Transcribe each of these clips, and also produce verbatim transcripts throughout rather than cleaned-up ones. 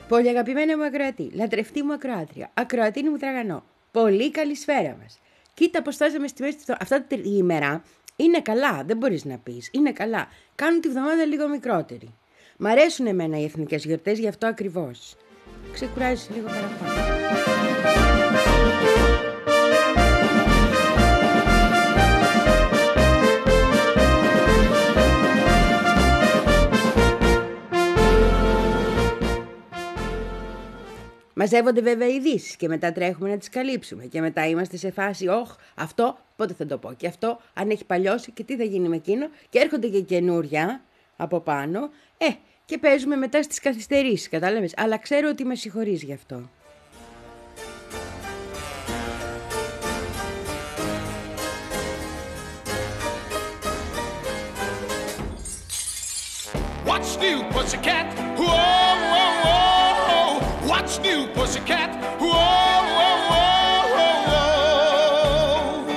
Πολύ αγαπημένη μου ακροατή, λατρευτή μου ακροάτρια, ακροατίνη μου τραγανό. Πολύ καλησπέρα μας. Κοίτα πως φτάσαμε στη μέση του. Αυτά τα ημέρα είναι καλά, δεν μπορείς να πεις. Είναι καλά. Κάνουν τη βδομάδα λίγο μικρότερη. Μ' αρέσουν εμένα οι εθνικές γιορτές γι' αυτό ακριβώς. Ξεκουράζεις λίγο παραπάνω. Μαζεύονται βέβαια ειδήσεις και μετά τρέχουμε να τις καλύψουμε και μετά είμαστε σε φάση «Ωχ, αυτό πότε θα το πω και αυτό αν έχει παλιώσει και τι θα γίνει με εκείνο» και έρχονται και καινούρια από πάνω ε, και παίζουμε μετά στις καθυστερήσεις, κατάλαβες, αλλά ξέρω ότι με συγχωρείς γι' αυτό. What's new, pussycat? Whoa, whoa, whoa. What's new, pussycat? Whoa, whoa, whoa, whoa.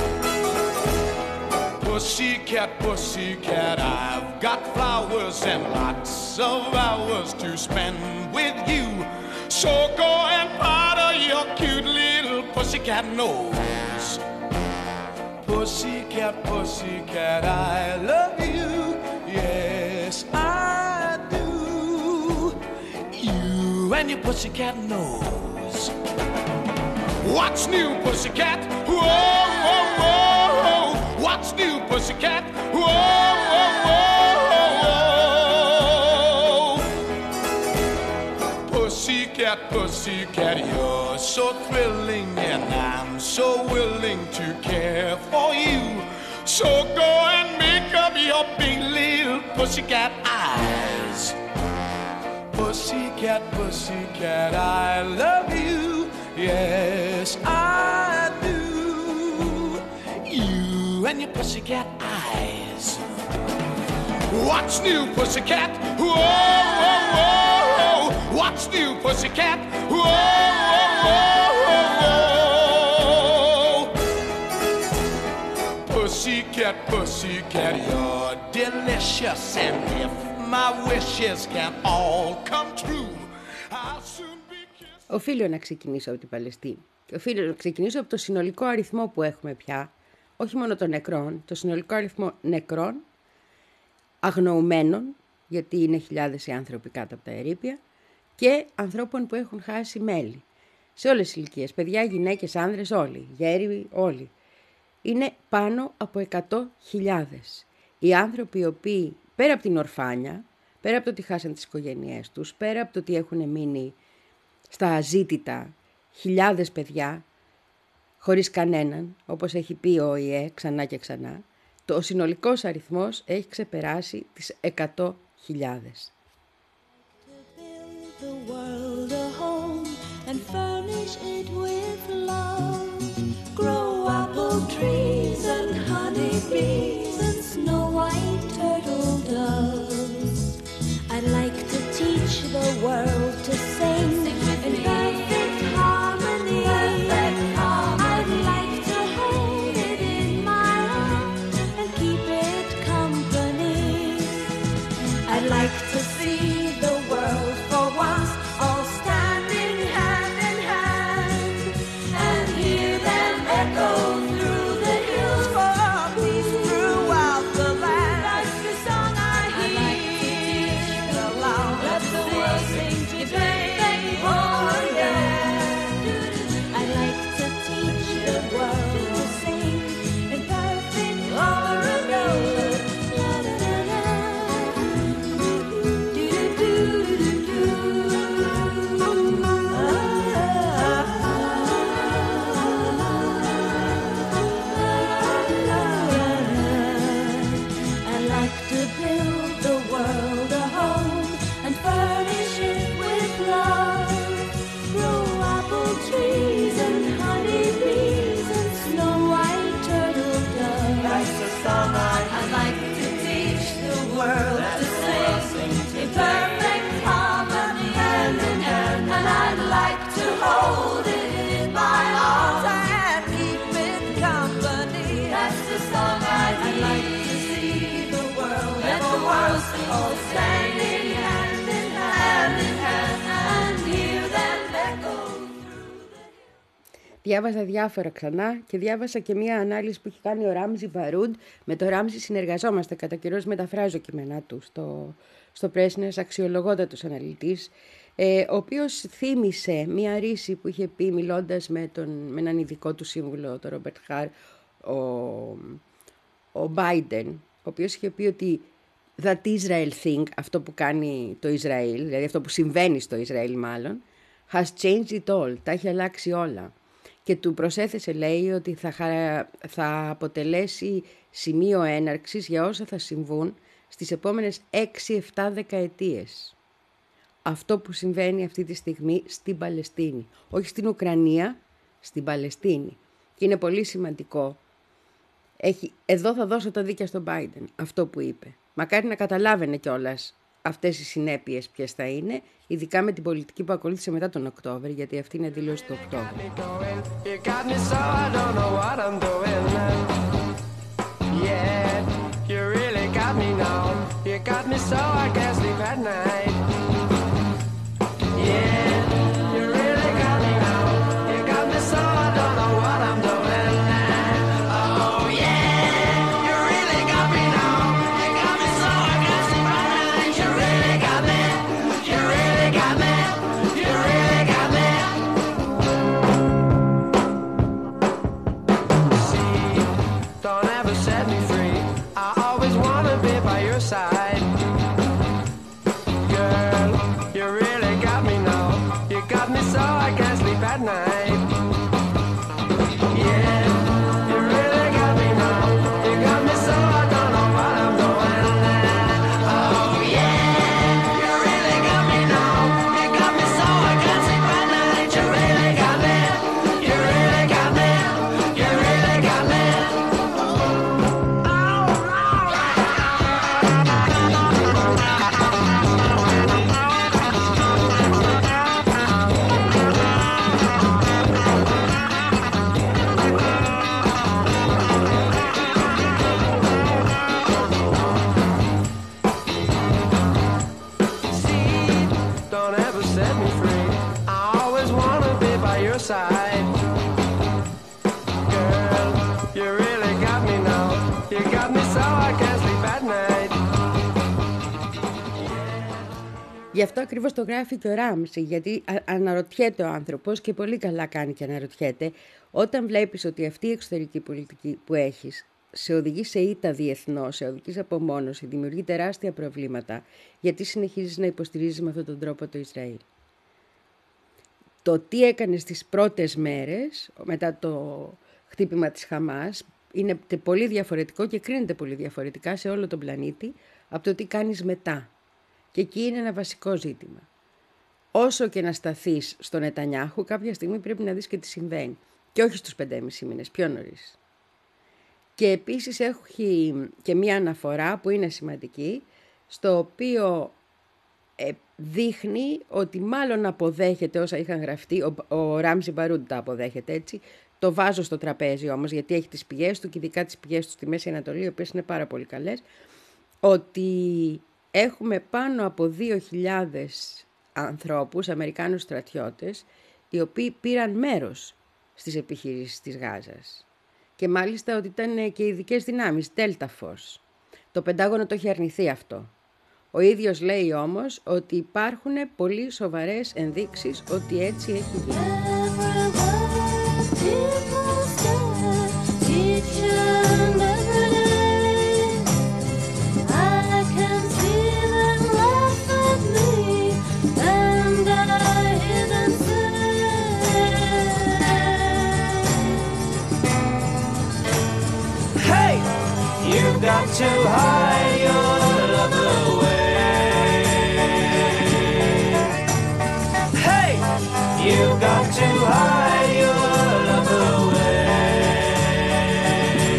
Pussycat, pussycat, I've got flowers and lots of hours to spend with you. So go and powder your cute little pussycat nose. Pussycat, pussycat, I love you. Yes, I do. You and your pussycat nose. What's new, pussycat? Whoa, whoa, whoa. What's new, pussycat? Whoa, whoa, whoa. Pussycat, pussycat, you're so thrilling and I'm so willing to care for you. So go and make up your big little pussycat eyes. Pussycat, pussycat, I love you. Yes, I do. You and your pussycat eyes. What's new, pussycat? Whoa, whoa, whoa. What's new, pussycat? Whoa, whoa, whoa. Pussycat, pussycat, you're delicious. And if my wishes can all come true, I'll soon be kissed. Οφείλω να ξεκινήσω από την Παλαιστίνη. Και οφείλω να ξεκινήσω από το συνολικό αριθμό που έχουμε πια, όχι μόνο των νεκρών, το συνολικό αριθμό νεκρών, αγνοουμένων, γιατί είναι χιλιάδες οι άνθρωποι κάτω από τα ερείπια, και ανθρώπων που έχουν χάσει μέλη. Σε όλες τις ηλικίες, παιδιά, γυναίκες, άνδρες, όλοι, γέροι, όλοι. Είναι πάνω από εκατό χιλιάδες. Οι άνθρωποι οι οποίοι, πέρα από την ορφάνια, πέρα από το ότι χάσαν τις οικογένειές τους, πέρα από το ότι έχουν μείνει στα αζήτητα χιλιάδες παιδιά, χωρίς κανέναν, όπως έχει πει ο ΟΗΕ ξανά και ξανά, το συνολικός αριθμός έχει ξεπεράσει τις εκατό χιλιάδες. Trees and honeybees and snow white turtle doves. I'd like to teach the world to sing in perfect harmony. I'd like to hold it in my arms and keep it company. I'd like to see the world for once all standing hand in hand and hear them echo through the hills for peace throughout the land. That's the song I hear aloud. Let the world sing Διάβαζα διάφορα ξανά και διάβασα και μία ανάλυση που έχει κάνει ο Ράμζι Μπαρούντ. Με το Ράμζι συνεργαζόμαστε, κατά καιρός μεταφράζω κείμενά του στο, στο Πρέσνες, αξιολογότατος αναλυτής, ε, ο οποίος θύμισε μία ρίση που είχε πει μιλώντας με, τον, με έναν ειδικό του σύμβουλο, τον Ρόμπερτ Χαρ, ο, ο Biden, ο οποίος είχε πει ότι that Israel thing, αυτό που κάνει το Ισραήλ, δηλαδή αυτό που συμβαίνει στο Ισραήλ μάλλον, has changed it all, τα έχει αλλάξει όλα. Και του προσέθεσε, λέει, ότι θα, χαρα... θα αποτελέσει σημείο έναρξης για όσα θα συμβούν στις επόμενες έξι εφτά δεκαετίες. Αυτό που συμβαίνει αυτή τη στιγμή στην Παλαιστίνη. Όχι στην Ουκρανία, στην Παλαιστίνη. Και είναι πολύ σημαντικό. Έχει... Εδώ θα δώσω τα δίκαια στον Biden, αυτό που είπε. Μακάρι να καταλάβαινε κιόλας αυτές οι συνέπειες ποιες θα είναι, ειδικά με την πολιτική που ακολούθησε μετά τον Οκτώβρη, γιατί αυτή είναι δήλωση του Οκτώβρη. Γι' αυτό ακριβώς το γράφει και ο Ράμζι, γιατί αναρωτιέται ο άνθρωπος, και πολύ καλά κάνει και αναρωτιέται, όταν βλέπεις ότι αυτή η εξωτερική πολιτική που έχεις σε οδηγεί σε ήττα διεθνώς, σε οδηγεί σε απομόνωση, δημιουργεί τεράστια προβλήματα, γιατί συνεχίζεις να υποστηρίζεις με αυτόν τον τρόπο το Ισραήλ. Το τι έκανε στις πρώτες μέρες, μετά το χτύπημα της Χαμάς, είναι πολύ διαφορετικό και κρίνεται πολύ διαφορετικά σε όλο τον πλανήτη από το τι κάνεις μετά. Και εκεί είναι ένα βασικό ζήτημα. Όσο και να σταθείς στον Νετανιάχου, κάποια στιγμή πρέπει να δεις και τι συμβαίνει. Και όχι στους πεντέμισι μήνες, πιο νωρίς. Και επίσης έχει και μία αναφορά που είναι σημαντική, στο οποίο ε, δείχνει ότι μάλλον αποδέχεται όσα είχαν γραφτεί, ο, ο Ράμζι Μπαρούντ τα αποδέχεται έτσι, το βάζω στο τραπέζι όμως, γιατί έχει τις πηγές του και ειδικά τις πηγές του στη Μέση Ανατολή, οι οποίες είναι πάρα πολύ καλές, ότι έχουμε πάνω από δύο χιλιάδες ανθρώπους, Αμερικάνους στρατιώτες, οι οποίοι πήραν μέρος στις επιχειρήσεις της Γάζας. Και μάλιστα ότι ήταν και ειδικές δυνάμεις, Delta Force. Το Πεντάγωνο το έχει αρνηθεί αυτό. Ο ίδιος λέει όμως ότι υπάρχουν πολύ σοβαρές ενδείξεις ότι έτσι έχει γίνει. Got to hide your love away. Hey, you've got to hide your love away.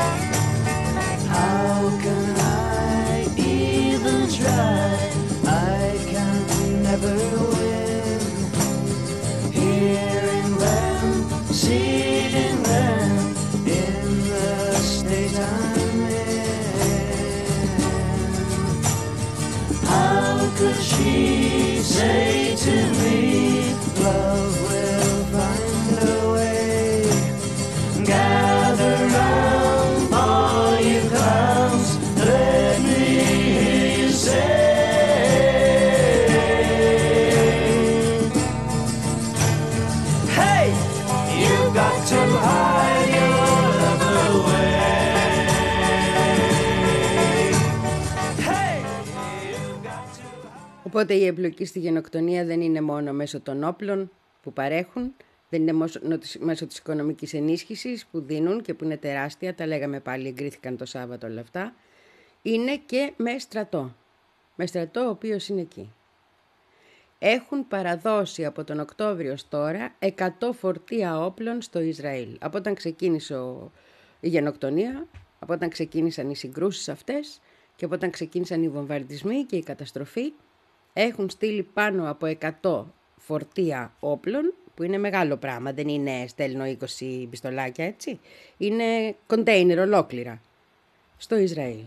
How can I even try? I can never win. Hearing them, seeing them in the state I'm could she say to me, love will find a way? Οπότε η εμπλοκή στη γενοκτονία δεν είναι μόνο μέσω των όπλων που παρέχουν, δεν είναι μέσω της οικονομικής ενίσχυσης που δίνουν και που είναι τεράστια, τα λέγαμε πάλι, εγκρίθηκαν το Σάββατο όλα αυτά, είναι και με στρατό, με στρατό ο οποίος είναι εκεί. Έχουν παραδώσει από τον Οκτώβριο ως τώρα εκατό φορτία όπλων στο Ισραήλ. Από όταν ξεκίνησε η γενοκτονία, από όταν ξεκίνησαν οι συγκρούσεις αυτές και από όταν ξεκίνησαν οι βομβαρδισμοί και η καταστροφή, έχουν στείλει πάνω από εκατό φορτία όπλων, που είναι μεγάλο πράγμα, δεν είναι στέλνω είκοσι πιστολάκια, έτσι. Είναι κοντέινερ ολόκληρα στο Ισραήλ.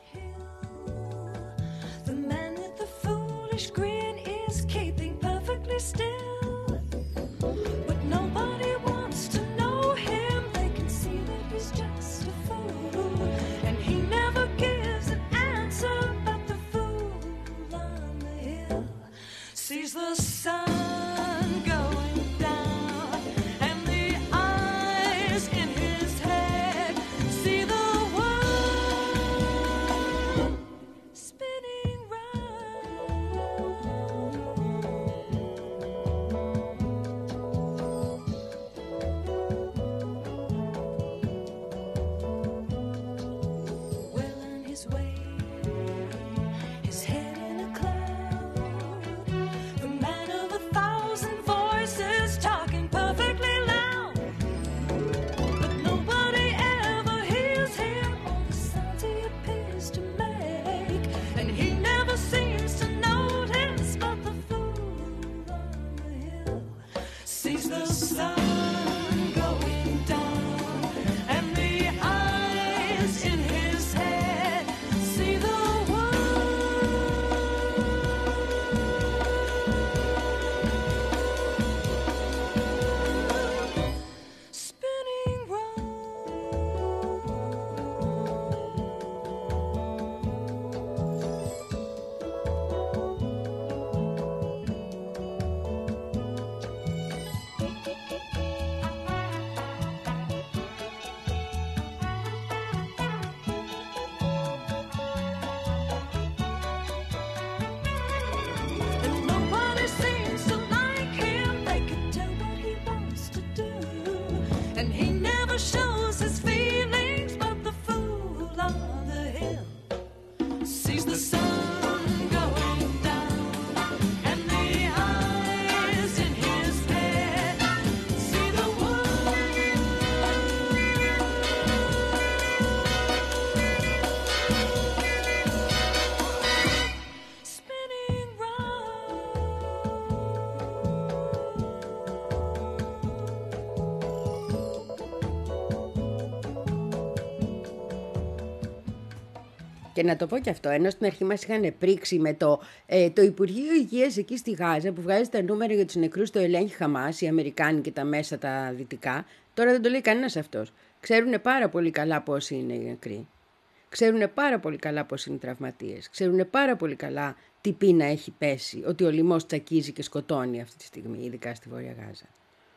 Και να το πω και αυτό, ενώ στην αρχή μας είχαν πρίξει με το, ε, το Υπουργείο Υγείας εκεί στη Γάζα που βγάζει τα νούμερα για τους νεκρούς το ελέγχει Χαμάς, οι Αμερικάνοι και τα μέσα τα δυτικά, τώρα δεν το λέει κανένας αυτός. Ξέρουν πάρα πολύ καλά πόσοι είναι οι νεκροί. Ξέρουν πάρα πολύ καλά πόσοι είναι οι τραυματίες. Ξέρουν πάρα πολύ καλά τι πείνα έχει πέσει, ότι ο λοιμός τσακίζει και σκοτώνει αυτή τη στιγμή, ειδικά στη Βόρεια Γάζα.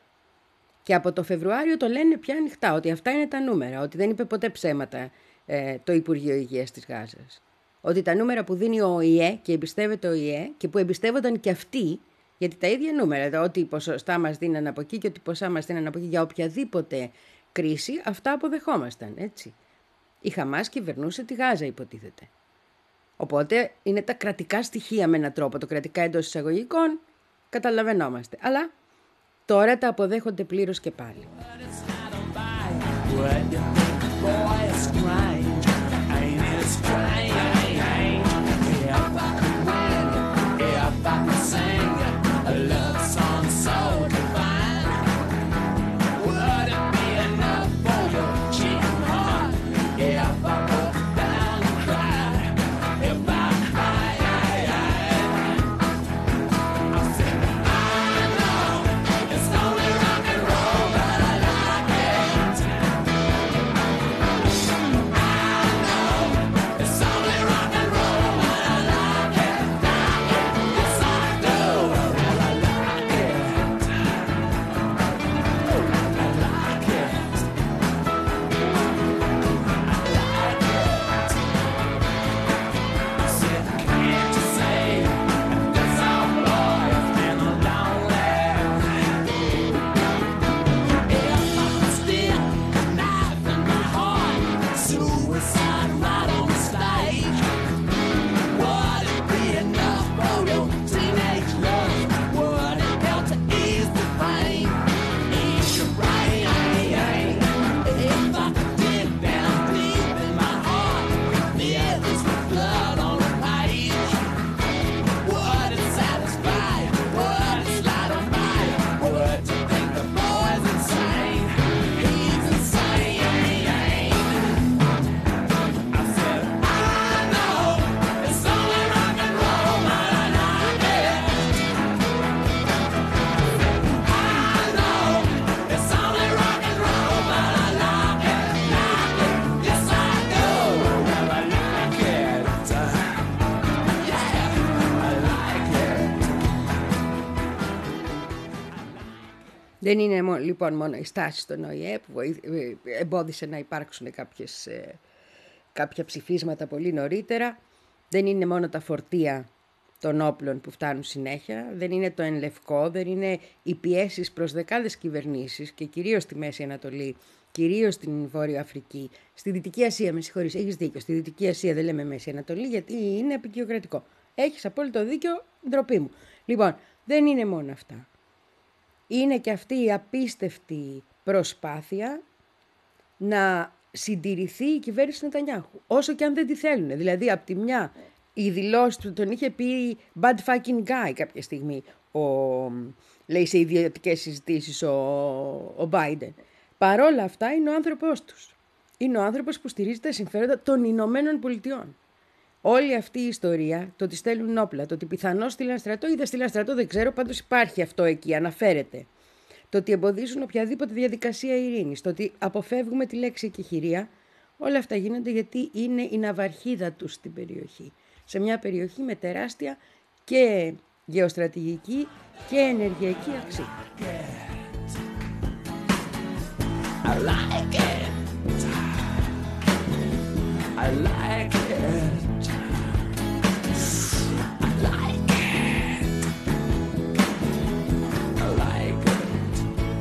Και από το Φεβρουάριο το λένε πια ανοιχτά, ότι αυτά είναι τα νούμερα, ότι δεν είπε ποτέ ψέματα το Υπουργείο Υγείας της Γάζας. Ότι τα νούμερα που δίνει ο ΟΗΕ και εμπιστεύεται ο ΟΗΕ και που εμπιστεύονταν και αυτοί, γιατί τα ίδια νούμερα, ότι ποσοστά μας δίναν από εκεί και ότι ποσά μας δίναν από εκεί για οποιαδήποτε κρίση, αυτά αποδεχόμασταν, έτσι. Η Χαμάς κυβερνούσε τη Γάζα, υποτίθεται. Οπότε είναι τα κρατικά στοιχεία με έναν τρόπο, το κρατικά εντός εισαγωγικών, καταλαβαίνόμαστε. Αλλά τώρα τα αποδέχονται πλήρως και πάλι. Boy, it's strange, ain't it strange? If I could win, if I could sing a love song so divine, would it be enough for your cheating heart? If I broke down and cried, if I cried, I said, I know it's only rock and roll, but I like it. I Δεν είναι λοιπόν μόνο η στάση στον Ο Ε Ε που εμπόδισε να υπάρξουν κάποιες, κάποια ψηφίσματα πολύ νωρίτερα. Δεν είναι μόνο τα φορτία των όπλων που φτάνουν συνέχεια. Δεν είναι το εν λευκό. Δεν είναι οι πιέσεις προς δεκάδες κυβερνήσεις και κυρίως στη Μέση Ανατολή, κυρίως στην Βόρεια Αφρική, στη Δυτική Ασία. Με συγχωρείς, έχεις δίκιο. Στη Δυτική Ασία δεν λέμε Μέση Ανατολή γιατί είναι απεικιοκρατικό. Έχεις απόλυτο δίκιο, ντροπή μου. Λοιπόν, δεν είναι μόνο αυτά. Είναι και αυτή η απίστευτη προσπάθεια να συντηρηθεί η κυβέρνηση Νετανιάχου, όσο και αν δεν τη θέλουν. Δηλαδή, από τη μια, η δηλώση του τον είχε πει bad fucking guy κάποια στιγμή, ο, λέει σε ιδιωτικές συζητήσεις ο, ο Biden. Παρόλα αυτά, είναι ο άνθρωπός τους. Είναι ο άνθρωπος που στηρίζει τα συμφέροντα των Ηνωμένων Πολιτειών. Όλη αυτή η ιστορία, το ότι στέλνουν όπλα, το ότι πιθανώς στείλαν στρατό ή δεν στείλαν στρατό, δεν ξέρω, πάντως υπάρχει αυτό εκεί, αναφέρεται. Το ότι εμποδίζουν οποιαδήποτε διαδικασία ειρήνης, το ότι αποφεύγουμε τη λέξη εκεχηρία, όλα αυτά γίνονται γιατί είναι η ναυαρχίδα τους στην περιοχή. Σε μια περιοχή με τεράστια και γεωστρατηγική και ενεργειακή αξία. I like it. I like it. I like it. I like it.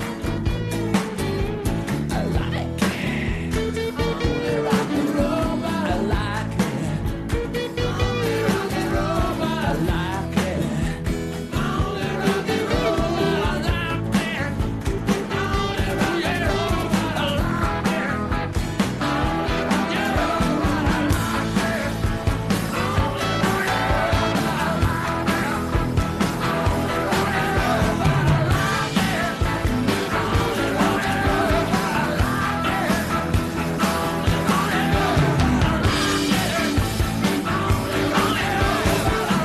I like it. Only rock and roll, but I like it. Only rock and roll, but I like it. Only rock and roll, but I like it. Only rock and roll, but I like it. Only rock and roll, but I like it. Only rock and roll, but I like it. Only rock and roll, but I like it. Only rock and roll, but I like it. Only rock and roll, but I like it. Only rock and roll, but I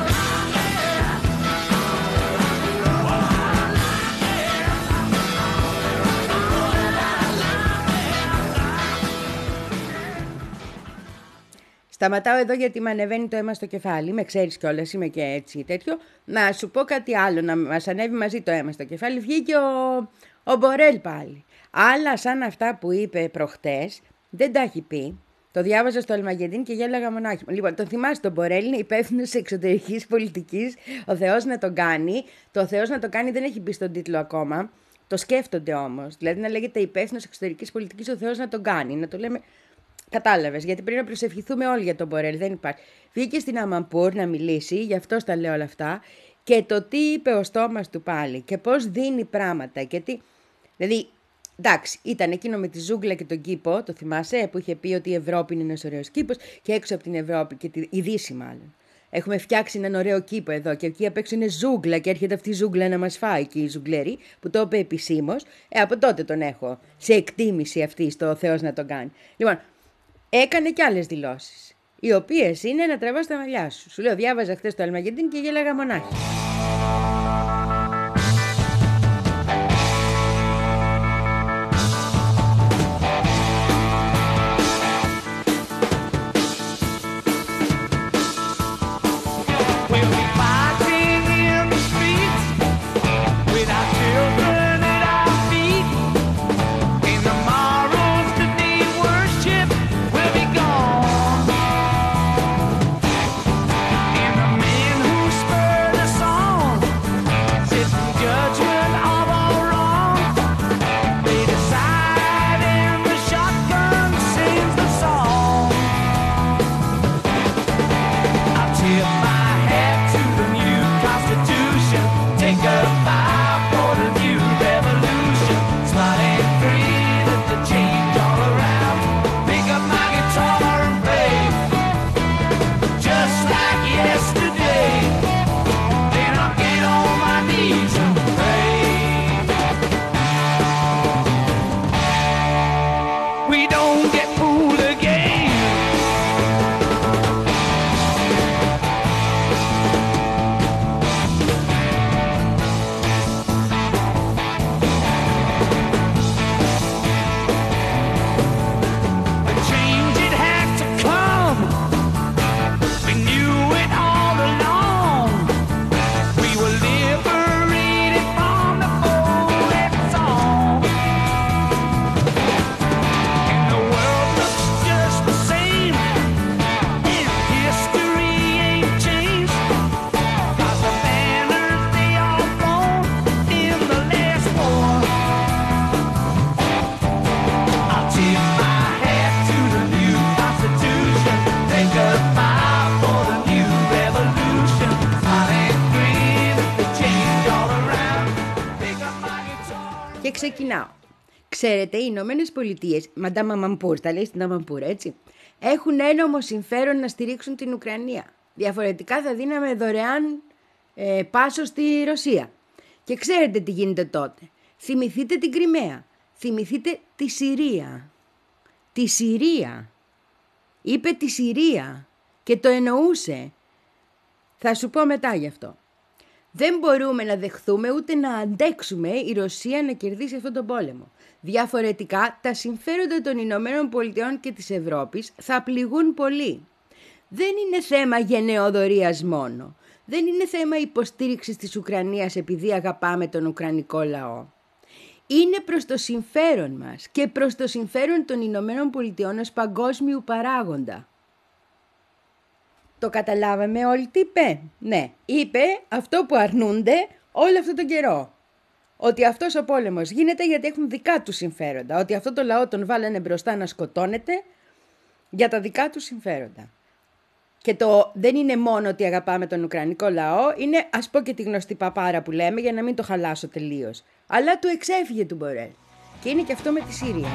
Σταματάω εδώ γιατί με ανεβαίνει το αίμα στο κεφάλι. Με ξέρεις κιόλας, είμαι και έτσι τέτοιο. Να σου πω κάτι άλλο, να μας ανέβει μαζί το αίμα στο κεφάλι. Βγήκε ο, ο Μπορέλ πάλι. Άλλα σαν αυτά που είπε προχτές, δεν τα έχει πει. Το διάβαζα στο Αλμαγεντίν και γέλαγα μονάχη. Λοιπόν, τον θυμάσαι τον Μπορέλ, είναι υπεύθυνος εξωτερικής πολιτικής. Ο Θεός να τον κάνει. Το Θεός να τον κάνει δεν έχει μπει στον τίτλο ακόμα. Το σκέφτονται όμως. Δηλαδή να λέγεται υπεύθυνος εξωτερικής πολιτικής, ο Θεός να τον κάνει. Να το λέμε. Κατάλαβες, γιατί πρέπει να προσευχηθούμε όλοι για τον Μπορέλ, δεν υπάρχει. Βγήκε στην Αμαμπούρ να μιλήσει, γι' αυτό τα λέω όλα αυτά, και το τι είπε ο στόμας του πάλι και πώς δίνει πράγματα και τι. Δηλαδή, εντάξει, ήταν εκείνο με τη ζούγκλα και τον κήπο, το θυμάσαι, που είχε πει ότι η Ευρώπη είναι ένας ωραίος κήπος και έξω από την Ευρώπη, και τη, η Δύση μάλλον. Έχουμε φτιάξει έναν ωραίο κήπο εδώ και εκεί απ' έξω είναι ζούγκλα και έρχεται αυτή η ζούγκλα να μας φάει και η ζουγκλέρη που το είπε επισήμως. Ε, από τότε τον έχω σε εκτίμηση αυτή στο Θεός να τον κάνει. Λοιπόν, έκανε και άλλες δηλώσεις, οι οποίες είναι να τραβάς τα μαλλιά σου. Σου λέω, διάβαζα χθες το Αλμαγεντίν και γέλαγα μονάχη. ξεκινάω. Ξέρετε, οι Ηνωμένες Πολιτείες, Μαντάμα Μαμπούρ, τα λέει στην Αμαμπούρ, έτσι, έχουν ένομο συμφέρον να στηρίξουν την Ουκρανία. Διαφορετικά θα δίναμε δωρεάν ε, πάσο στη Ρωσία. Και ξέρετε τι γίνεται τότε. Θυμηθείτε την Κριμαία. Θυμηθείτε τη Συρία. Τη Συρία. Είπε τη Συρία και το εννοούσε. Θα σου πω μετά γι' αυτό. Δεν μπορούμε να δεχθούμε ούτε να αντέξουμε η Ρωσία να κερδίσει αυτόν τον πόλεμο. Διαφορετικά, τα συμφέροντα των Ηνωμένων Πολιτειών και της Ευρώπης θα πληγούν πολύ. Δεν είναι θέμα γενεοδορίας μόνο. Δεν είναι θέμα υποστήριξης της Ουκρανίας επειδή αγαπάμε τον Ουκρανικό λαό. Είναι προς το συμφέρον μας και προς το συμφέρον των Ηνωμένων Πολιτειών ως παγκόσμιου παράγοντα. Το καταλάβαμε όλοι τι είπε? Ναι, είπε αυτό που αρνούνται όλο αυτόν τον καιρό. Ότι αυτός ο πόλεμος γίνεται γιατί έχουν δικά τους συμφέροντα. Ότι αυτό το λαό τον βάλανε μπροστά να σκοτώνεται για τα δικά τους συμφέροντα. Και το δεν είναι μόνο ότι αγαπάμε τον Ουκρανικό λαό, είναι, ας πω και τη γνωστή παπάρα που λέμε για να μην το χαλάσω τελείως. Αλλά του εξέφυγε του Μπορέλ. Και είναι και αυτό με τη Σύρια.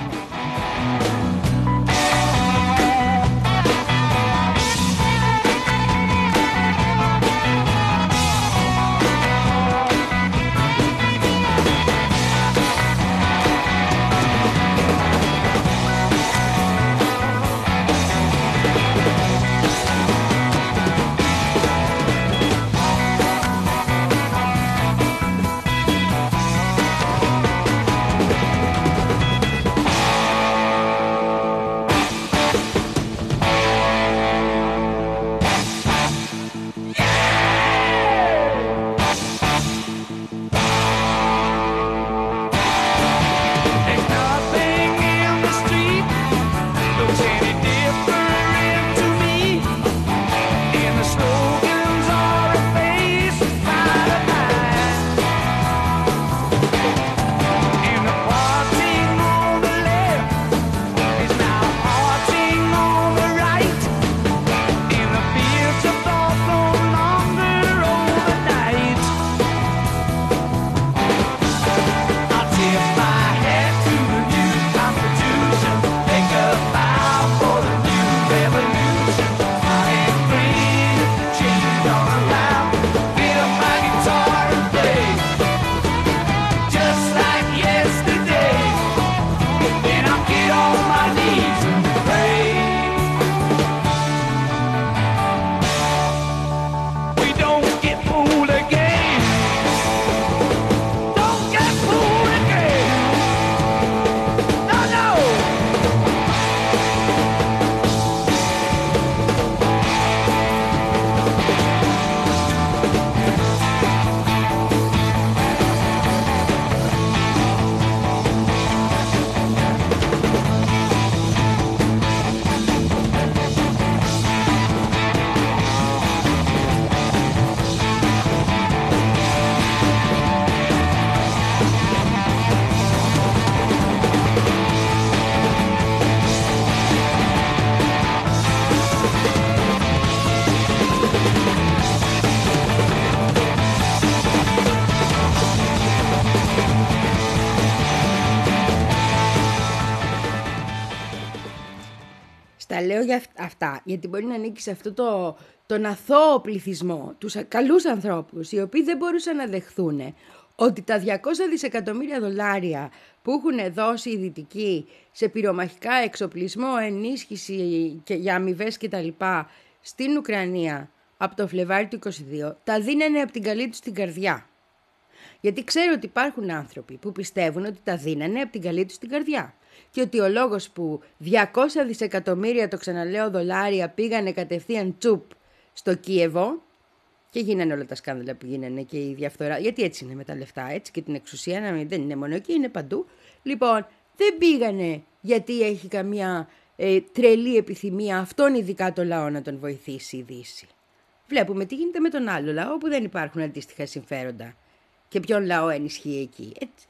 Τα λέω για αυτά, γιατί μπορεί να ανήκει σε αυτό το, τον αθώο πληθυσμό, τους καλούς ανθρώπους, οι οποίοι δεν μπορούσαν να δεχθούν ότι τα διακόσια δισεκατομμύρια δολάρια που έχουν δώσει οι Δυτικοί σε πυρομαχικά εξοπλισμό, ενίσχυση και για αμοιβές κτλ. Στην Ουκρανία από το Φλεβάρι του είκοσι δύο, τα δίνανε από την καλή τους την καρδιά. Γιατί ξέρω ότι υπάρχουν άνθρωποι που πιστεύουν ότι τα δίνανε από την καλή τους την καρδιά. Και ότι ο λόγος που διακόσια δισεκατομμύρια, το ξαναλέω, δολάρια πήγανε κατευθείαν τσουπ στο Κίεβο και γίνανε όλα τα σκάνδαλα που γίνανε και η διαφθορά. Γιατί έτσι είναι με τα λεφτά, έτσι, και την εξουσία, να μην, δεν είναι μόνο εκεί, είναι παντού. Λοιπόν, δεν πήγανε γιατί έχει καμία ε, τρελή επιθυμία αυτόν ειδικά το λαό να τον βοηθήσει η Δύση. Βλέπουμε τι γίνεται με τον άλλο λαό που δεν υπάρχουν αντίστοιχα συμφέροντα. Και ποιον λαό ενισχύει εκεί. Έτσι.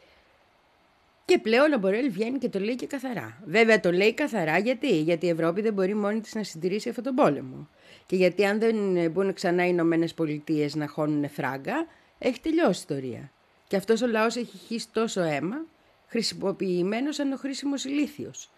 Και πλέον ο Μπορέλ βγαίνει και το λέει και καθαρά. Βέβαια το λέει καθαρά γιατί, γιατί η Ευρώπη δεν μπορεί μόνη της να συντηρήσει αυτόν τον πόλεμο. Και γιατί αν δεν μπουν ξανά οι Ηνωμένες Πολιτείες να χώνουν φράγκα, έχει τελειώσει η ιστορία. Και αυτός ο λαός έχει χύσει τόσο αίμα χρησιμοποιημένος σαν ο χρήσιμος ηλίθιος.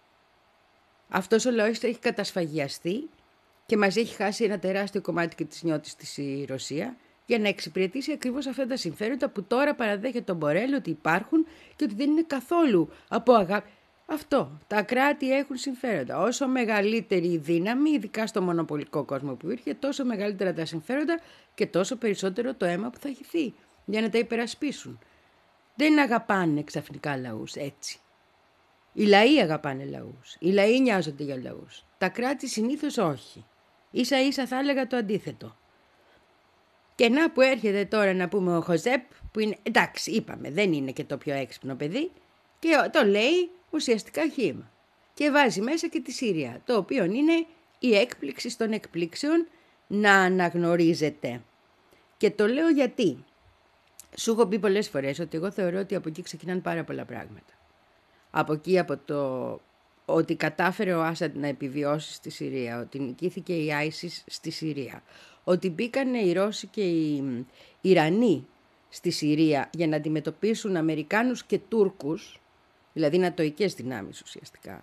Αυτός ο λαός έχει κατασφαγιαστεί και μας έχει χάσει ένα τεράστιο κομμάτι και της νιώτης της η Ρωσία για να εξυπηρετήσει ακριβώς αυτά τα συμφέροντα που τώρα παραδέχεται τον Μπορέλ ότι υπάρχουν και ότι δεν είναι καθόλου από αγάπη. Αυτό. Τα κράτη έχουν συμφέροντα. Όσο μεγαλύτερη η δύναμη, ειδικά στο μονοπολικό κόσμο που υπήρχε, τόσο μεγαλύτερα τα συμφέροντα και τόσο περισσότερο το αίμα που θα χυθεί για να τα υπερασπίσουν. Δεν αγαπάνε ξαφνικά λαούς έτσι. Οι λαοί αγαπάνε λαούς. Οι λαοί νοιάζονται για λαούς. Τα κράτη συνήθως όχι. Ίσα ίσα θα έλεγα το αντίθετο. Και να που έρχεται τώρα να πούμε ο Χοζέπ, που είναι, εντάξει είπαμε, δεν είναι και το πιο έξυπνο παιδί, και το λέει ουσιαστικά χήμα. Και βάζει μέσα και τη Συρία, το οποίο είναι η έκπληξη των εκπλήξεων να αναγνωρίζεται. Και το λέω γιατί. Σου έχω πει πολλές φορές ότι εγώ θεωρώ ότι από εκεί ξεκινάνε πάρα πολλά πράγματα. Από εκεί, από το ότι κατάφερε ο Άσαντ να επιβιώσει στη Συρία, ότι νικήθηκε η Άισις στη Συρία, ότι μπήκαν οι Ρώσοι και οι Ιρανοί στη Συρία για να αντιμετωπίσουν Αμερικάνους και Τούρκους, δηλαδή νατοικές δυνάμεις ουσιαστικά,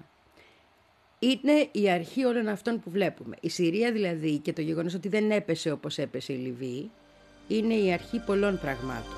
είναι η αρχή όλων αυτών που βλέπουμε. Η Συρία δηλαδή και το γεγονός ότι δεν έπεσε όπως έπεσε η Λιβύη, είναι η αρχή πολλών πραγμάτων.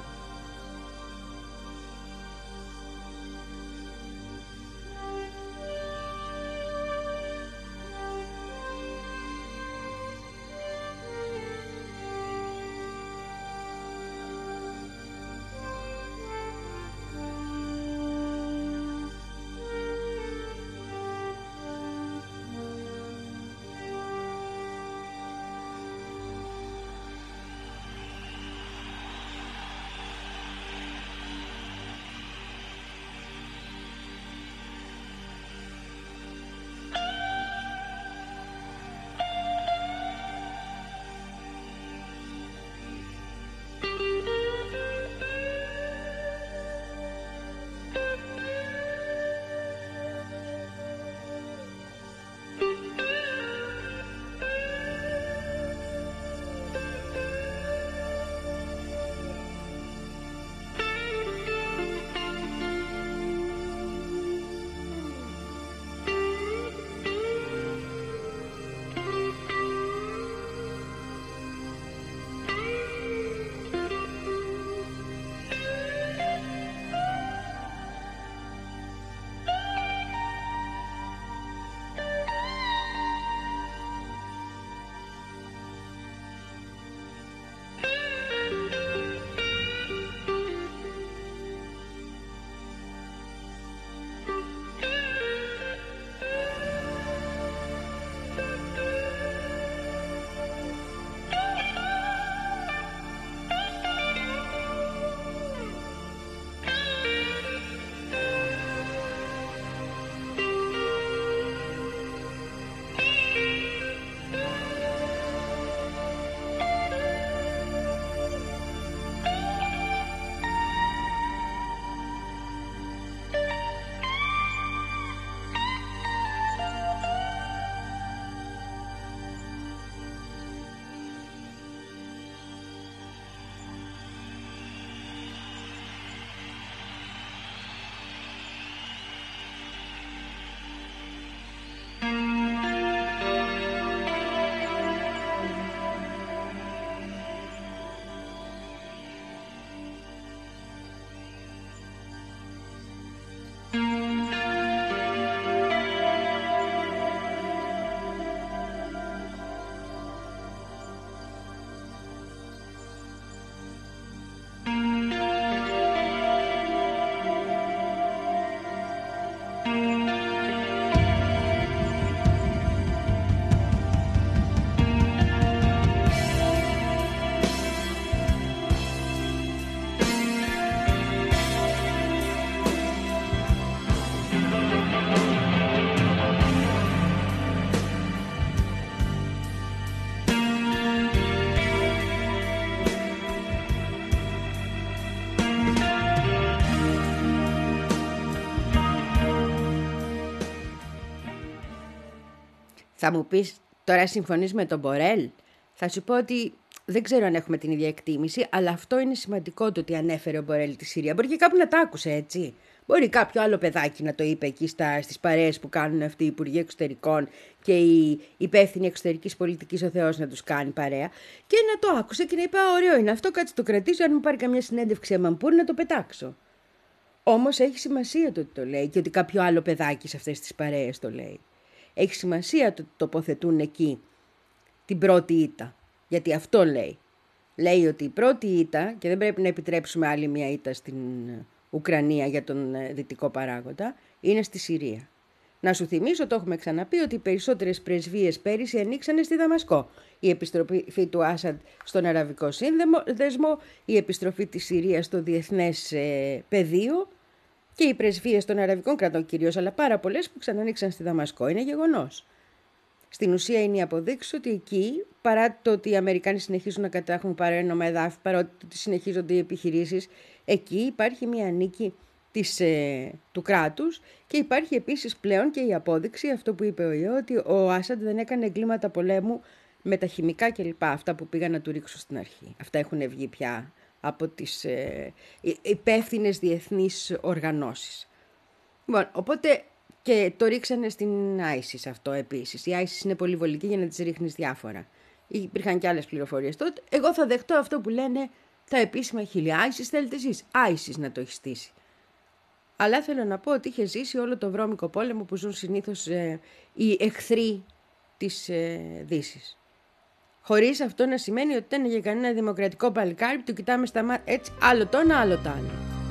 Θα μου πεις, τώρα συμφωνείς με τον Μπορέλ? Θα σου πω ότι δεν ξέρω αν έχουμε την ίδια εκτίμηση, αλλά αυτό είναι σημαντικό το ότι ανέφερε ο Μπορέλ τη Συρία. Μπορεί και κάπου να τα άκουσε έτσι. Μπορεί κάποιο άλλο παιδάκι να το είπε εκεί στα, στις παρέες που κάνουν αυτοί οι υπουργοί εξωτερικών και οι υπεύθυνοι εξωτερικής πολιτικής, ο Θεός να τους κάνει παρέα, και να το άκουσε και να είπε: ωραίο είναι αυτό, κάτσε το κρατήσω. Αν μου πάρει καμιά συνέντευξη αμαμπούρ, να το πετάξω. Όμως έχει σημασία το ότι το λέει και ότι κάποιο άλλο παιδάκι σε αυτές τις παρέες το λέει. Έχει σημασία το ότι τοποθετούν εκεί την πρώτη ήττα. Γιατί αυτό λέει. Λέει ότι η πρώτη ήττα, και δεν πρέπει να επιτρέψουμε άλλη μια ήττα στην Ουκρανία για τον δυτικό παράγοντα, είναι στη Συρία. Να σου θυμίσω, το έχουμε ξαναπεί, ότι οι περισσότερες πρεσβείες πέρυσι ανοίξανε στη Δαμασκό. Η επιστροφή του Άσαντ στον Αραβικό Σύνδεσμο, η επιστροφή της Συρίας στο διεθνές ε, πεδίο και οι πρεσβείες των αραβικών κρατών κυρίως, αλλά πάρα πολλές που ξανανοίξαν στη Δαμασκό. Είναι γεγονός. Στην ουσία είναι η αποδείξη ότι εκεί, παρά το ότι οι Αμερικάνοι συνεχίζουν να κατέχουν παρένομα εδάφη, παρά ότι συνεχίζονται οι επιχειρήσεις, εκεί υπάρχει μια νίκη της, ε, του κράτους και υπάρχει επίσης πλέον και η απόδειξη, αυτό που είπε ο Ιω, ότι ο Άσαντ δεν έκανε εγκλήματα πολέμου με τα χημικά κλπ. Αυτά που πήγαν να του ρίξουν στην αρχή. Αυτά έχουν βγει πια από τις ε, υπεύθυνες διεθνείς οργανώσεις. Λοιπόν, οπότε και το ρίξανε στην άισις αυτό επίσης. Η άισις είναι πολύ βολική για να τις ρίχνεις διάφορα. Υπήρχαν και άλλες πληροφορίες τότε. Εγώ θα δεχτώ αυτό που λένε τα επίσημα χείλη. άισις θέλετε εσείς. άισις να το έχει στήσει. Αλλά θέλω να πω ότι είχε ζήσει όλο το βρώμικο πόλεμο που ζουν συνήθως ε, οι εχθροί της ε, Δύσης. Χωρίς αυτό να σημαίνει ότι ήταν για κανένα δημοκρατικό παλικάρι που το κοιτάμε στα μάτια έτσι, άλλο το ένα, άλλο το άλλο.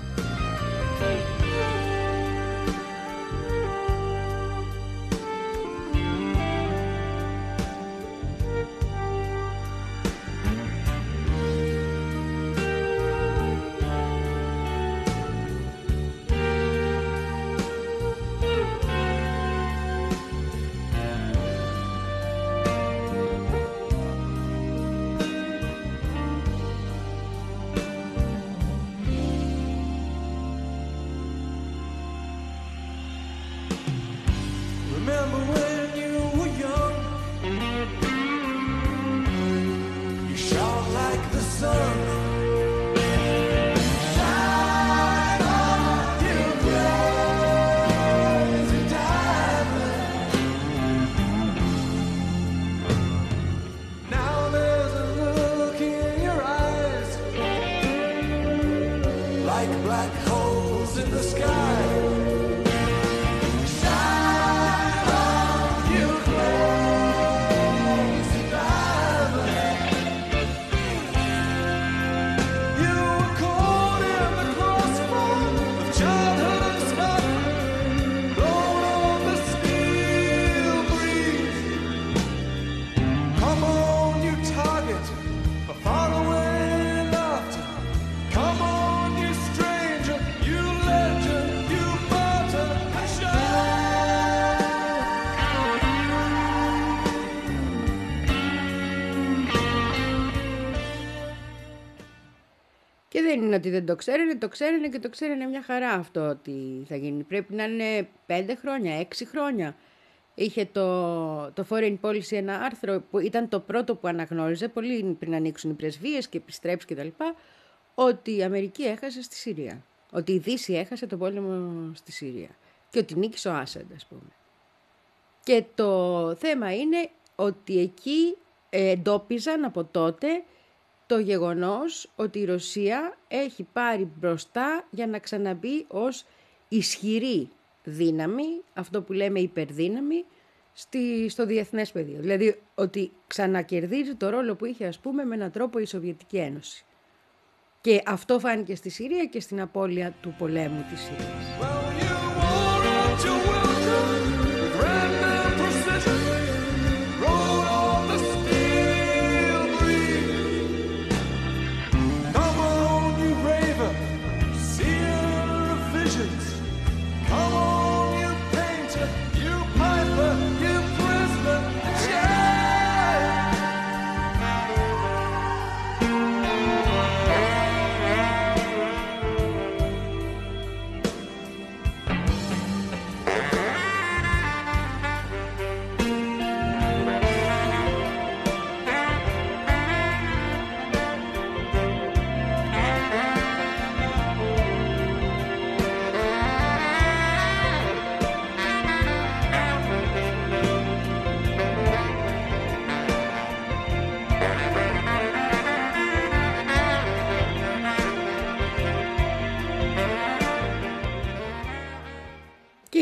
Και δεν είναι ότι δεν το ξέρανε, το ξέρανε και το ξέρανε μια χαρά αυτό ότι θα γίνει. Πρέπει να είναι πέντε χρόνια, έξι χρόνια. Είχε το, το Foreign Policy ένα άρθρο που ήταν το πρώτο που αναγνώριζε, πολύ πριν ανοίξουν οι πρεσβείες και επιστρέψει κτλ., ότι η Αμερική έχασε στη Συρία. Ότι η Δύση έχασε τον πόλεμο στη Συρία. Και ότι νίκησε ο Άσαντ, ας πούμε. Και το θέμα είναι ότι εκεί εντόπιζαν από τότε το γεγονός ότι η Ρωσία έχει πάρει μπροστά για να ξαναμπεί ως ισχυρή δύναμη, αυτό που λέμε υπερδύναμη, στη, στο διεθνές πεδίο. Δηλαδή ότι ξανακερδίζει το ρόλο που είχε, ας πούμε, με έναν τρόπο η Σοβιετική Ένωση. Και αυτό φάνηκε στη Συρία και στην απώλεια του πολέμου της Συρίας.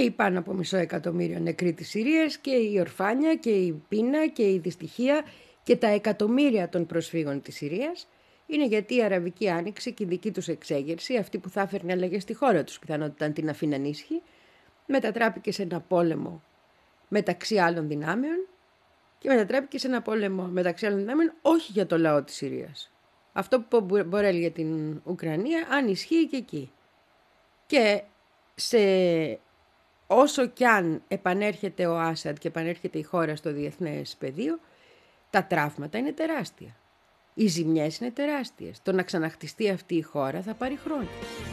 οι πάνω από μισό εκατομμύριο νεκροί της Συρίας και η ορφάνια και η πείνα και η δυστυχία και τα εκατομμύρια των προσφύγων της Συρίας είναι γιατί η Αραβική Άνοιξη και η δική τους εξέγερση, αυτή που θα έφερνε αλλαγές στη χώρα τους, πιθανότητα αν την αφήναν ήσυχη, μετατράπηκε σε ένα πόλεμο μεταξύ άλλων δυνάμεων και μετατράπηκε σε ένα πόλεμο μεταξύ άλλων δυνάμεων όχι για το λαό της Συρίας. Αυτό που είπε ο Μπορέλ για την Ουκρανία, αν ισχύει και εκεί. Και σε όσο κι αν επανέρχεται ο Άσαντ και επανέρχεται η χώρα στο διεθνές πεδίο, τα τραύματα είναι τεράστια. Οι ζημιές είναι τεράστιες. Το να ξαναχτιστεί αυτή η χώρα θα πάρει χρόνια.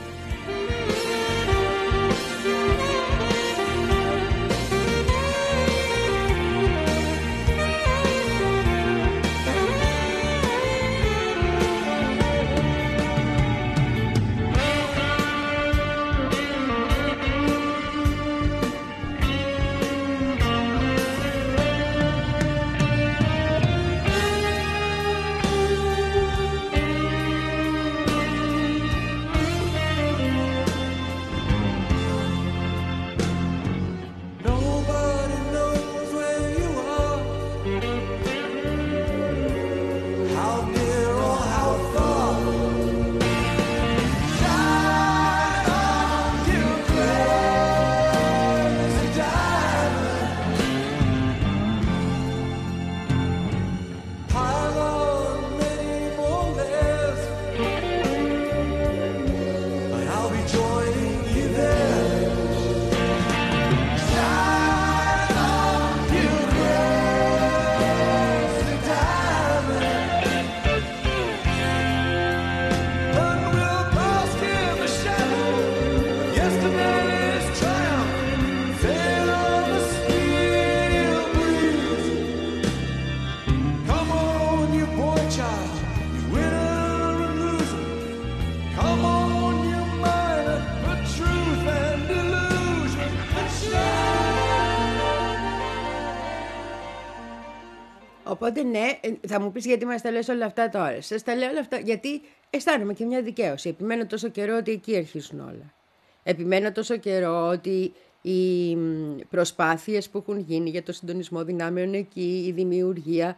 Οπότε ναι, θα μου πεις γιατί μας τα λες όλα αυτά τώρα. Σας τα λέω όλα αυτά γιατί αισθάνομαι και μια δικαίωση. Επιμένω τόσο καιρό ότι εκεί αρχίσουν όλα. Επιμένω τόσο καιρό ότι οι προσπάθειες που έχουν γίνει για το συντονισμό δυνάμεων εκεί, η δημιουργία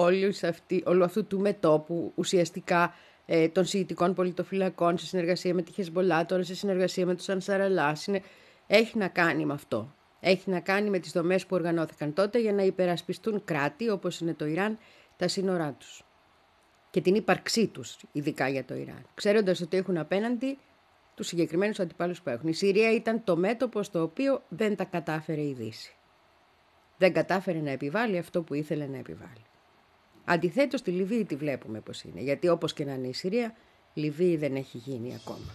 αυτή, όλου αυτού του μετώπου ουσιαστικά ε, των σιητικών πολιτοφυλακών σε συνεργασία με τη Χεσμολά, τώρα σε συνεργασία με τους Ανσαραλά, έχει να κάνει με αυτό. Έχει να κάνει με τις δομές που οργανώθηκαν τότε για να υπερασπιστούν κράτη όπως είναι το Ιράν, τα σύνορά τους και την ύπαρξή τους, ειδικά για το Ιράν, ξέροντας ότι έχουν απέναντι τους συγκεκριμένους αντιπάλους που έχουν. Η Συρία ήταν το μέτωπο στο οποίο δεν τα κατάφερε η Δύση. Δεν κατάφερε να επιβάλλει αυτό που ήθελε να επιβάλλει. Αντιθέτως, τη Λιβύη τη βλέπουμε πώς είναι, γιατί όπως και να είναι η Συρία, Λιβύη δεν έχει γίνει ακόμα.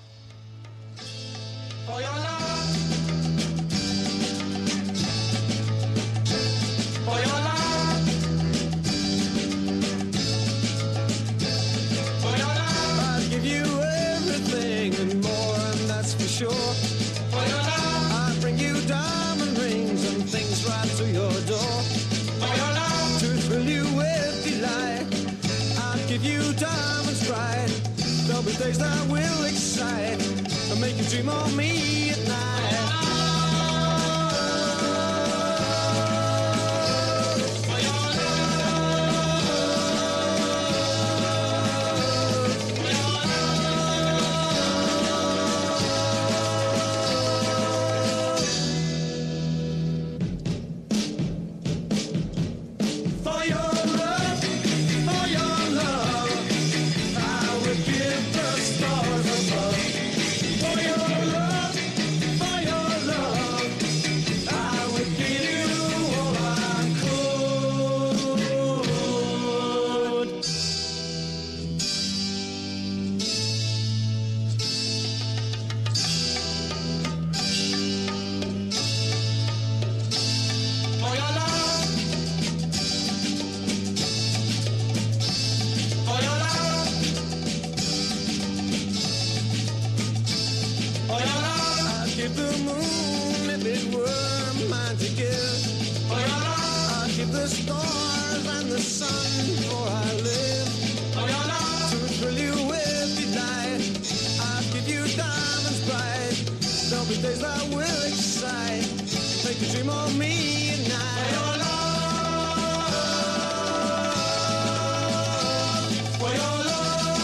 Sure. For your love, I bring you diamond rings and things right to your door. For your love, to thrill you with delight, I'll give you diamonds bright. There'll be days that will excite and make you dream of me at night. Days that will excite make you dream of me at night. For your love, for your love,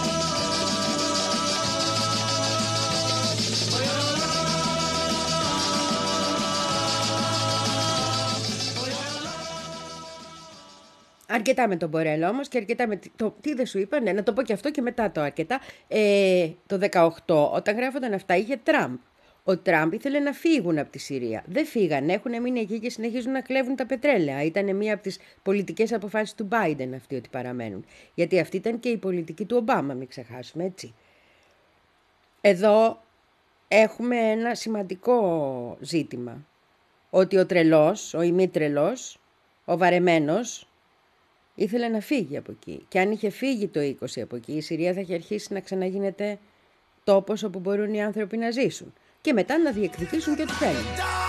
for your Αρκετά με τον Μπορέλ όμως και αρκετά με το τι δεν σου είπα, ναι, να το πω και αυτό και μετά το αρκετά. Ε, το δεκαοκτώ όταν γράφονταν αυτά είχε Τραμπ. Ο Τραμπ ήθελε να φύγουν από τη Συρία. Δεν φύγαν, έχουν μείνει εκεί και συνεχίζουν να κλέβουν τα πετρέλαια. Ήταν μία από τις πολιτικές αποφάσεις του Biden αυτή ότι παραμένουν. Γιατί αυτή ήταν και η πολιτική του Ομπάμα, μην ξεχάσουμε, έτσι. Εδώ έχουμε ένα σημαντικό ζήτημα. Ότι ο τρελός, ο ημίτρελος, ο βαρεμένος, ήθελε να φύγει από εκεί. Και αν είχε φύγει το είκοσι από εκεί, η Συρία θα είχε αρχίσει να ξαναγίνεται τόπος όπου μπορούν οι άνθρωποι να ζήσουν. Και μετά να διεκδικήσουν και ό,τι θέλουν.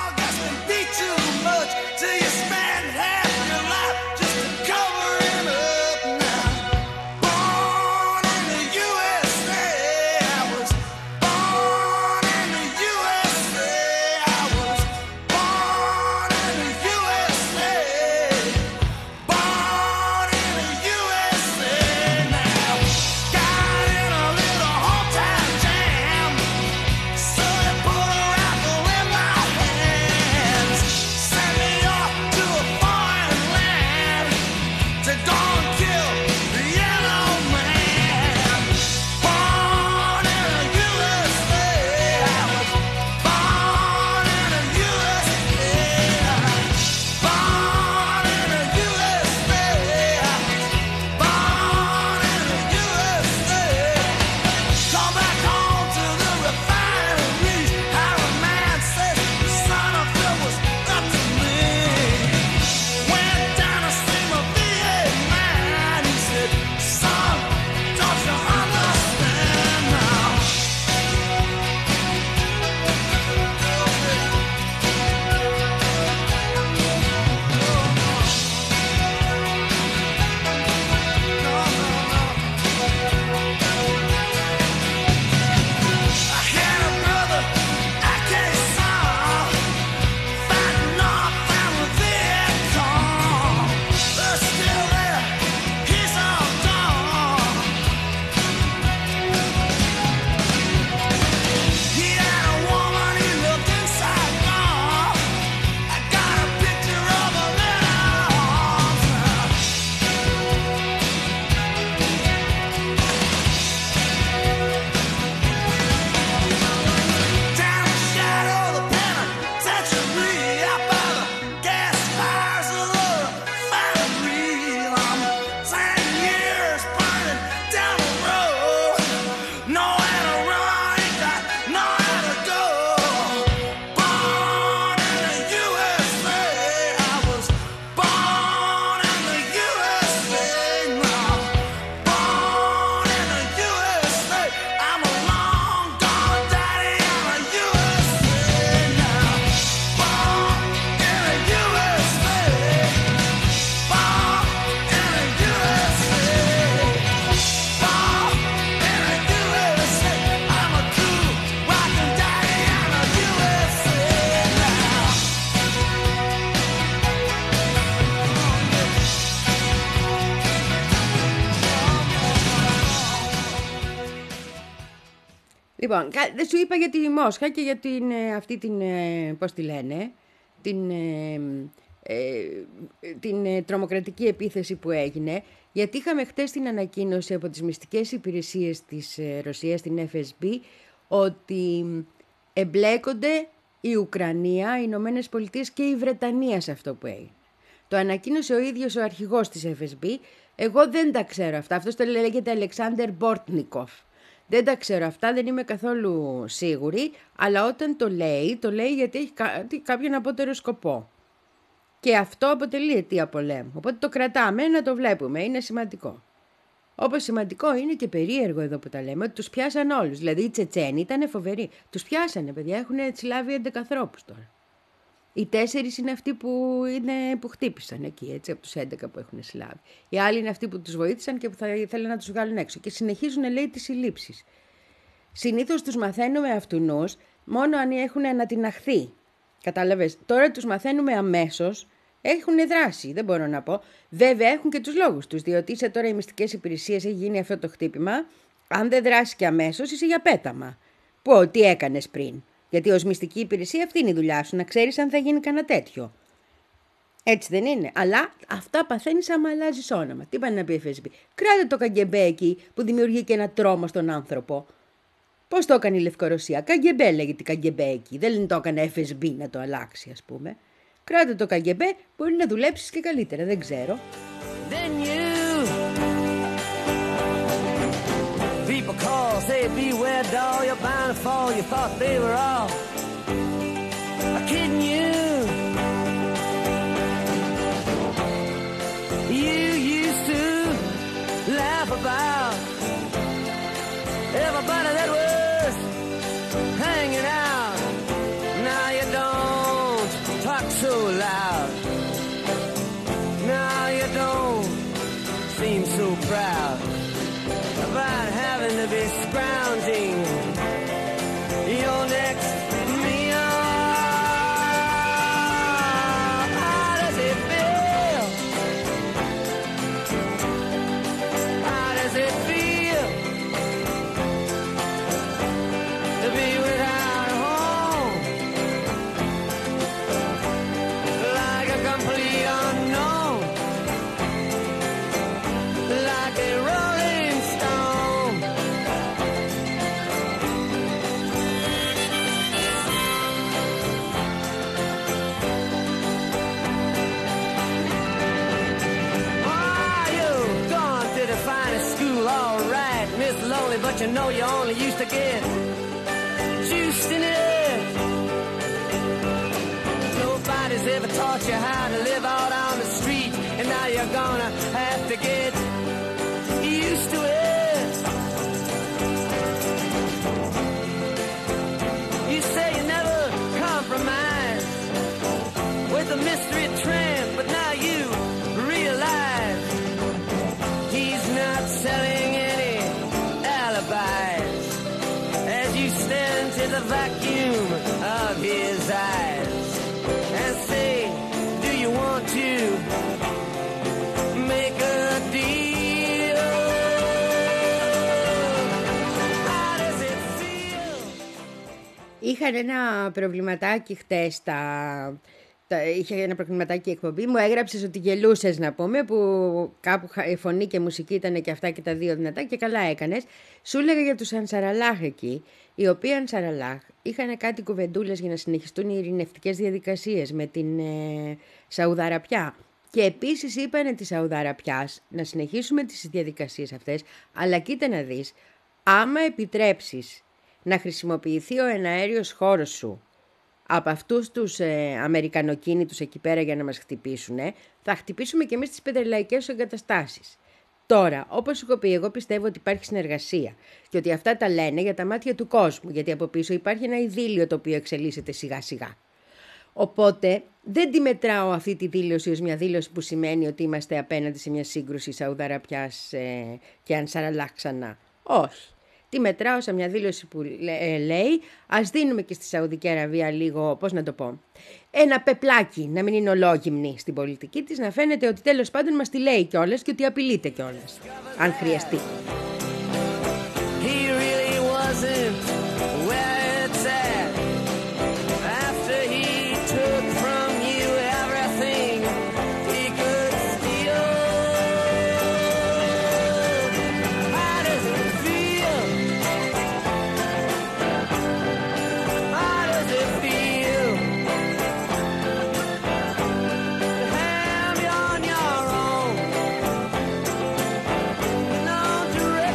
Λοιπόν, δεν σου είπα για τη Μόσχα και για την, αυτή την, πώς τη λένε, την, ε, την τρομοκρατική επίθεση που έγινε, γιατί είχαμε χτες την ανακοίνωση από τις μυστικές υπηρεσίες της Ρωσίας, την εφ ες μπι, ότι εμπλέκονται η Ουκρανία, οι Ηνωμένες Πολιτείες και η Βρετανία σε αυτό που έγινε. Το ανακοίνωσε ο ίδιος ο αρχηγός της εφ ες μπι. Εγώ δεν τα ξέρω αυτά. Αυτός το λέγεται Αλεξάνδερ Μπόρτνικοφ. Δεν τα ξέρω αυτά, δεν είμαι καθόλου σίγουρη, αλλά όταν το λέει, το λέει γιατί έχει κάποιον απότερο σκοπό. Και αυτό αποτελεί αιτία πολέμου. Οπότε το κρατάμε να το βλέπουμε, είναι σημαντικό. Όπως σημαντικό είναι και περίεργο εδώ που τα λέμε, ότι τους πιάσαν όλους. Δηλαδή οι Τσετσένοι ήταν φοβεροί. Τους πιάσανε, παιδιά, έχουν συλλάβει έντεκα ανθρώπους τώρα. Οι τέσσερις είναι αυτοί που, είναι, που χτύπησαν εκεί, έτσι, από τους έντεκα που έχουν συλλάβει. Οι άλλοι είναι αυτοί που τους βοήθησαν και που θα ήθελαν να τους βγάλουν έξω. Και συνεχίζουν, λέει, τις συλλήψεις. Συνήθως τους μαθαίνουμε αυτουνούς μόνο αν έχουν ανατιναχθεί. Κατάλαβες. Τώρα τους μαθαίνουμε αμέσως. Έχουν δράσει, δεν μπορώ να πω. Βέβαια έχουν και τους λόγους τους, διότι είσαι τώρα οι μυστικές υπηρεσίες, έχει γίνει αυτό το χτύπημα. Αν δεν δράσει και αμέσως, είσαι για πέταμα. Πω, τι έκανες πριν. Γιατί ως μυστική υπηρεσία αυτή είναι η δουλειά σου, να ξέρεις αν θα γίνει κανένα τέτοιο. Έτσι δεν είναι. Αλλά αυτά παθαίνεις άμα αλλάζεις όνομα. Τι πάνε να πει εφ ες μπι. Κράτε το καγκεμπέ εκεί που δημιουργεί και ένα τρόμο στον άνθρωπο. Πώς το έκανε η Λευκορωσία. Καγκεμπέ λέγεται καγκεμπέ εκεί. Δεν το έκανε εφ ες μπι να το αλλάξει, ας πούμε. Κράτε το καγκεμπέ, μπορεί να δουλέψεις και καλύτερα, δεν ξέρω. Then you people call, say beware doll, you're bound to fall, you thought they were all kidding you. You used to laugh about everybody that was hanging out. Now you don't talk so loud. Now you don't seem so proud about having to be scrounging your next meal. How does it feel? How does it feel to be without a home? Like a complete unknown, like a rolling stone. Oh, you've gone to the finest school, all right, Miss Lonely, but you know you only used to get juiced in it. Nobody's ever taught you how to live out on the street, and now you're gonna have to get used to it. You say you never compromise with a mystery tramp, but now you realize he's not selling any alibis as you stare into the vacuum of his eyes and say, do you want to make a deal? How does it feel? Είχαν ένα προβληματάκι χτες τα... τα... Είχε ένα προβληματάκι εκπομπή. Μου έγραψες ότι γελούσες, να πούμε, που κάπου η φωνή και μουσική ήταν και αυτά και τα δύο δυνατά και καλά έκανες. Σου έλεγα για τους Ανσαραλάχ εκεί, οι οποίοι Ανσαραλάχ είχαν κάτι κουβεντούλες για να συνεχιστούν οι ειρηνευτικές διαδικασίες με την ε, Σαουδαραπιά. Και επίσης είπανε τη Σαουδαραπιάς να συνεχίσουμε τις διαδικασίες αυτές, αλλά κοίτα να δεις, άμα επιτρέψεις να χρησιμοποιηθεί ο εναέριος χώρος σου από αυτούς τους ε, αμερικανοκίνητους εκεί πέρα για να μας χτυπήσουν, θα χτυπήσουμε και εμείς τις πετρελαϊκές εγκαταστάσεις. Τώρα, όπως σου έχω πει, εγώ πιστεύω ότι υπάρχει συνεργασία και ότι αυτά τα λένε για τα μάτια του κόσμου, γιατί από πίσω υπάρχει ένα ειδήλιο το οποίο εξελίσσεται σιγά σιγά. Οπότε δεν τη μετράω αυτή τη δήλωση ως μια δήλωση που σημαίνει ότι είμαστε απέναντι σε μια σύγκρουση Σαουδαραπιάς ε, και Ανσαραλάχ ξανά. Όχι. Τη μετράω σε μια δήλωση που λέει ας δίνουμε και στη Σαουδική Αραβία λίγο, πώς να το πω, ένα πεπλάκι, να μην είναι ολόγυμνη στην πολιτική της, να φαίνεται ότι τέλος πάντων μας τη λέει κιόλας και ότι απειλείται κιόλας, αν χρειαστεί. He really wasn't where it's at. After he took from you everything he could steal. How does it feel? How does it feel to have you on your own? Don't you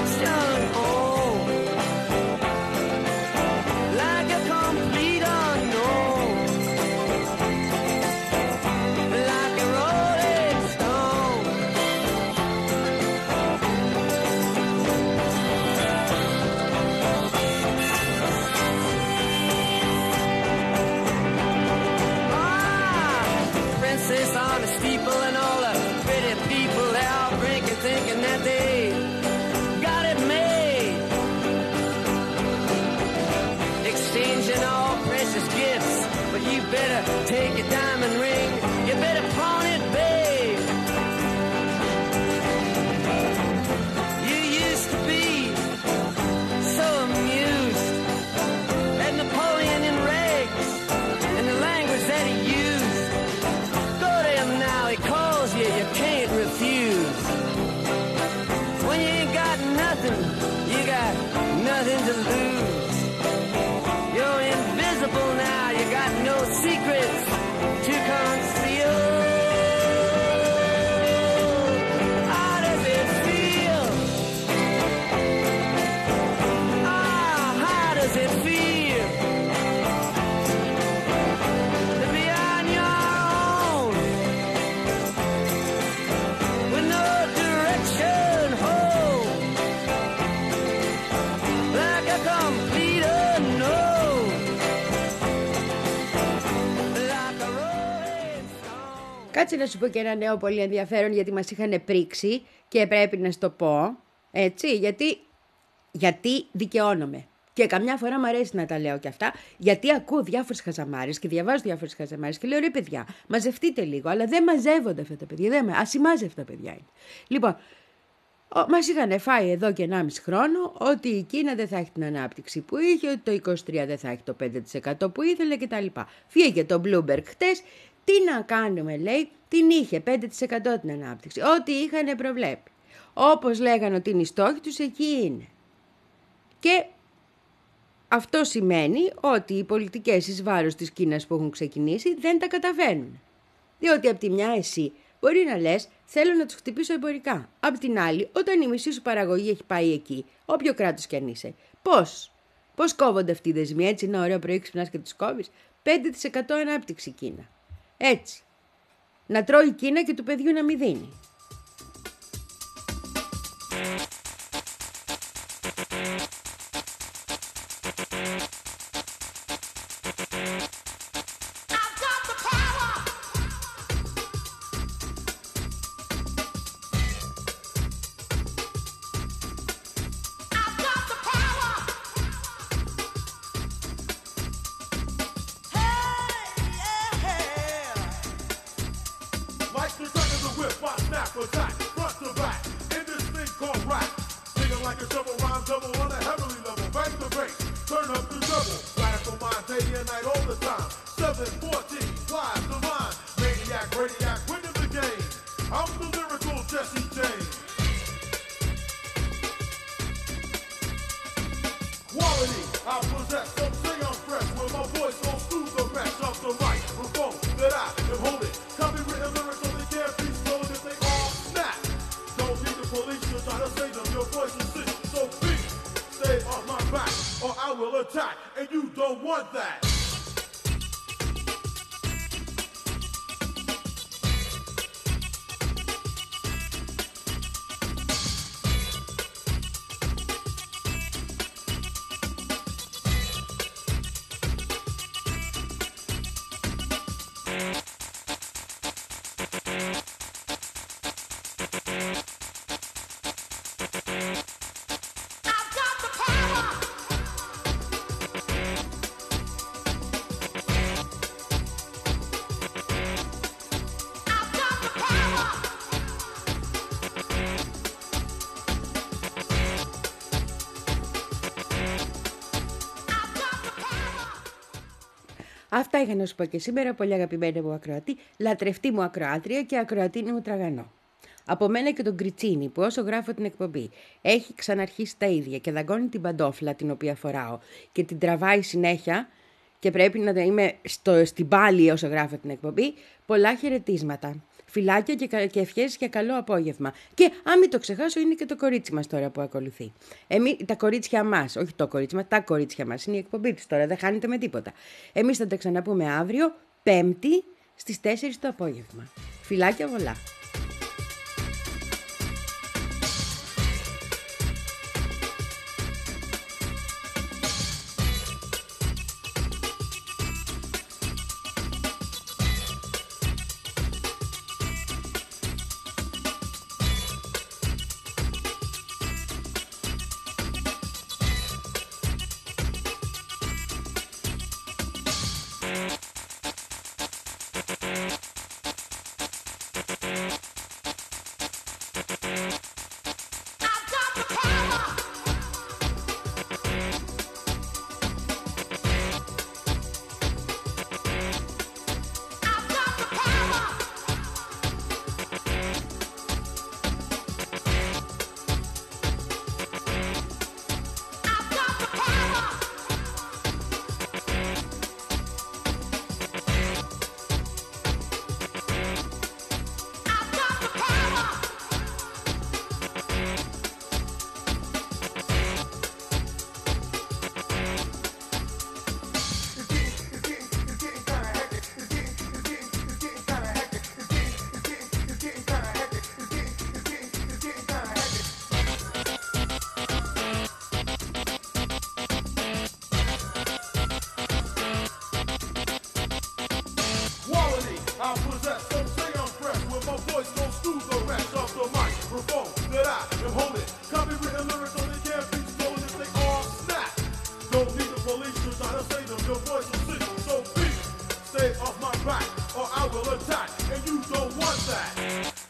better take your diamond ring. You better pawn it, babe. You used to be so amused at Napoleon in rags and the language that he used. Go to him now, he calls you, you can't refuse. When you ain't got nothing, you got nothing to lose. You're invisible now, you got no secrets to conceal. How does it feel? Ah, how does it feel to be on your own with no direction home, like a complete unknown, like a rolling stone. Κάτσε να σου πω και ένα νέο πολύ ενδιαφέρον, γιατί μας είχαν πρίξει και πρέπει να σου το πω, έτσι, γιατί, γιατί δικαιώνομαι. Και καμιά φορά μου αρέσει να τα λέω και αυτά, γιατί ακούω διάφορες χαζαμάρες και διαβάζω διάφορες χαζαμάρες και λέω ρε παιδιά, μαζευτείτε λίγο, αλλά δεν μαζεύονται αυτά τα παιδιά, δεν, ασημάζευτα παιδιά είναι. Λοιπόν, μας είχαν φάει εδώ και ενάμιση χρόνο ότι η Κίνα δεν θα έχει την ανάπτυξη που είχε, ότι το είκοσι τρία δεν θα έχει το πέντε τοις εκατό που ήθελε κτλ. Φύγε το Bloomberg χτες, τι να κάνουμε λέει, την είχε πέντε τοις εκατό την ανάπτυξη, ό,τι είχαν προβλέπει. Όπως λέγανε ότι είναι οι στόχοι τους, εκεί είναι. Και αυτό σημαίνει ότι οι πολιτικές εις βάρος της Κίνας που έχουν ξεκινήσει δεν τα καταφέρνουν. Διότι από τη μια εσύ μπορεί να λες θέλω να τους χτυπήσω εμπορικά. Απ' την άλλη, όταν η μισή σου παραγωγή έχει πάει εκεί, όποιο κράτος κι αν είσαι, πώς, πώς κόβονται αυτοί οι δεσμοί, έτσι είναι ωραίο πρωί ξυπνάς και τους κόβεις. πέντε τοις εκατό ανάπτυξη Κίνα. Έτσι. Να τρώει η Κίνα και του παιδιού να μην δίνει. Like the turn of the whip, I snap attack, front to back, in this thing called rap. Thinking like a shovel, rhyme double on a heavenly level. Bang the bass, turn up the double. Blast for mine, day and night all the time. seven fourteen, live the line. Maniac, radiac, winning the game. I'm the lyrical Jesse James. Quality, I possess, some say I'm fresh. When my voice goes through the rest of the microphone that I am holding. Copywritten lyrics so they can't be stolen if they all snap. Don't need the police to try to save them. Your voice is sick, so please stay off my back or I will attack, and you don't want that. Αυτά είχα να σου πω και σήμερα, πολύ αγαπημένη μου ακροατή, λατρευτή μου ακροάτρια και ακροατίνη μου τραγανό. Από μένα και τον Κριτσίνη που όσο γράφω την εκπομπή έχει ξαναρχίσει τα ίδια και δαγκώνει την παντόφλα την οποία φοράω και την τραβάει συνέχεια και πρέπει να είμαι στο, στην πάλη όσο γράφω την εκπομπή. Πολλά χαιρετίσματα. Φιλάκια και, και ευχές και καλό απόγευμα. Και αν μην το ξεχάσω, είναι και το κορίτσι μας τώρα που ακολουθεί. Εμείς, τα κορίτσια μας, όχι το κορίτσι μας, τα κορίτσια μας. Είναι η εκπομπή της τώρα, δεν χάνετε με τίποτα. Εμείς θα τα ξαναπούμε αύριο, Πέμπτη, στις τέσσερις το απόγευμα. Φιλάκια πολλά. police will try to say them, your voice will cease. So please, stay off my back, or I will attack, and you don't want that.